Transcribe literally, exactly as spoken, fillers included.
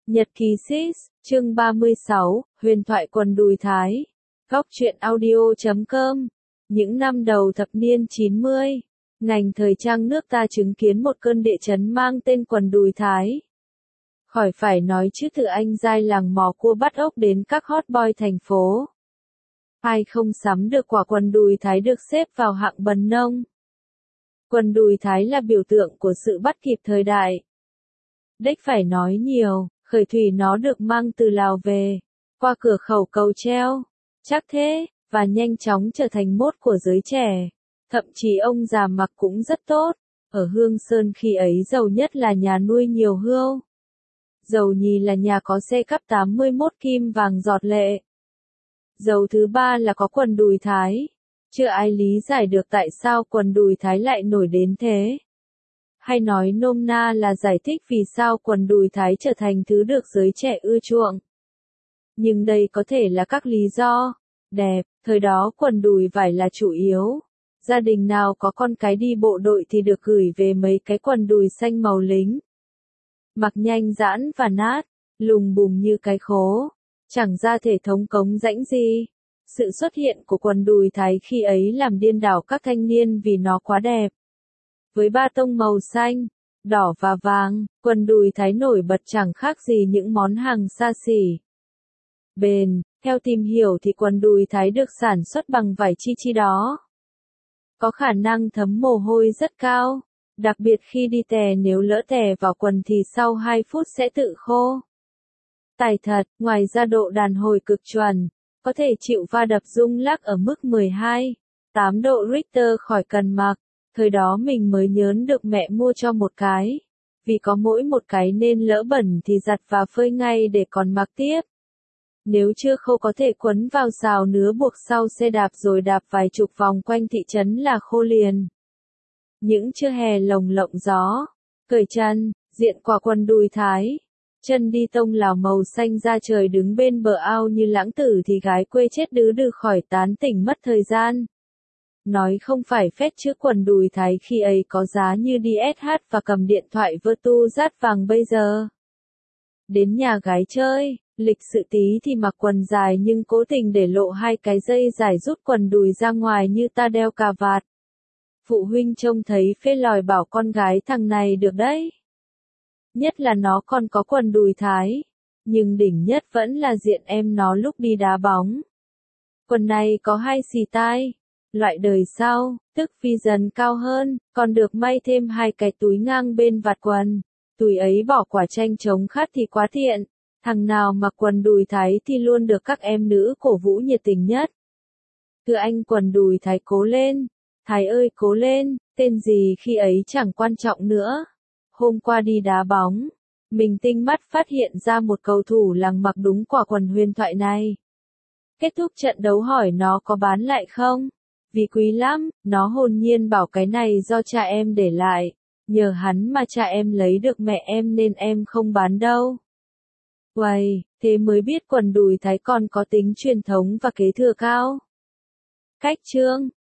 Nhật ký Sis, chương ba mươi sáu, huyền thoại quần đùi Thái. Góc truyện audio chấm com. Những năm đầu thập niên chín mươi, ngành thời trang nước ta chứng kiến một cơn địa chấn mang tên quần đùi Thái. Khỏi phải nói chứ từ anh giai làng mò cua bắt ốc đến các hot boy thành phố. Ai không sắm được quả quần đùi Thái được xếp vào hạng bần nông. Quần đùi Thái là biểu tượng của sự bắt kịp thời đại. Đếch phải nói nhiều, khởi thủy nó được mang từ Lào về, qua cửa khẩu cầu treo, chắc thế, và nhanh chóng trở thành mốt của giới trẻ. Thậm chí ông già mặc cũng rất tốt. Ở Hương Sơn khi ấy giàu nhất là nhà nuôi nhiều hươu. Giàu nhì là nhà có xe cấp tám mươi mốt kim vàng giọt lệ. Giàu thứ ba là có quần đùi Thái. Chưa ai lý giải được tại sao quần đùi Thái lại nổi đến thế. Hay nói nôm na là giải thích vì sao quần đùi Thái trở thành thứ được giới trẻ ưa chuộng. Nhưng đây có thể là các lý do. Đẹp, thời đó quần đùi vải là chủ yếu. Gia đình nào có con cái đi bộ đội thì được gửi về mấy cái quần đùi xanh màu lính. Mặc nhanh giãn và nát, lùng bùng như cái khố. Chẳng ra thể thống cống rãnh gì. Sự xuất hiện của quần đùi Thái khi ấy làm điên đảo các thanh niên vì nó quá đẹp. Với ba tông màu xanh, đỏ và vàng, quần đùi Thái nổi bật chẳng khác gì những món hàng xa xỉ. Bền, theo tìm hiểu thì quần đùi Thái được sản xuất bằng vải chi chi đó. Có khả năng thấm mồ hôi rất cao, đặc biệt khi đi tè nếu lỡ tè vào quần thì sau hai phút sẽ tự khô. Tài thật, ngoài ra độ đàn hồi cực chuẩn, có thể chịu va đập rung lắc ở mức mười hai phẩy tám độ Richter khỏi cần mặc. Thời đó mình mới nhớn được mẹ mua cho một cái. Vì có mỗi một cái nên lỡ bẩn thì giặt và phơi ngay để còn mặc tiếp. Nếu chưa khô có thể quấn vào xào nứa buộc sau xe đạp rồi đạp vài chục vòng quanh thị trấn là khô liền. Những trưa hè lồng lộng gió, cởi chân, diện quả quần đùi Thái. Chân đi tông Lào màu xanh da trời đứng bên bờ ao như lãng tử thì gái quê chết đứ đừ khỏi tán tỉnh mất thời gian. Nói không phải phét chứ quần đùi Thái khi ấy có giá như đi ét hát và cầm điện thoại Vertu rát vàng bây giờ. Đến nhà gái chơi, lịch sự tí thì mặc quần dài nhưng cố tình để lộ hai cái dây dài rút quần đùi ra ngoài như ta đeo cà vạt. Phụ huynh trông thấy phê lòi bảo con gái thằng này được đấy. Nhất là nó còn có quần đùi Thái. Nhưng đỉnh nhất vẫn là diện em nó lúc đi đá bóng. Quần này có hai xì tai. Loại đời sau, tức phi dần cao hơn, còn được may thêm hai cái túi ngang bên vạt quần. Túi ấy bỏ quả chanh chống khát thì quá tiện. Thằng nào mặc quần đùi Thái thì luôn được các em nữ cổ vũ nhiệt tình nhất. Thưa anh quần đùi Thái cố lên. Thái ơi cố lên, tên gì khi ấy chẳng quan trọng nữa. Hôm qua đi đá bóng, mình tinh mắt phát hiện ra một cầu thủ làng mặc đúng quả quần huyền thoại này. Kết thúc trận đấu hỏi nó có bán lại không? Vì quý lắm, nó hồn nhiên bảo cái này do cha em để lại. Nhờ hắn mà cha em lấy được mẹ em nên em không bán đâu. Uầy, thế mới biết quần đùi Thái còn có tính truyền thống và kế thừa cao. Cách chương,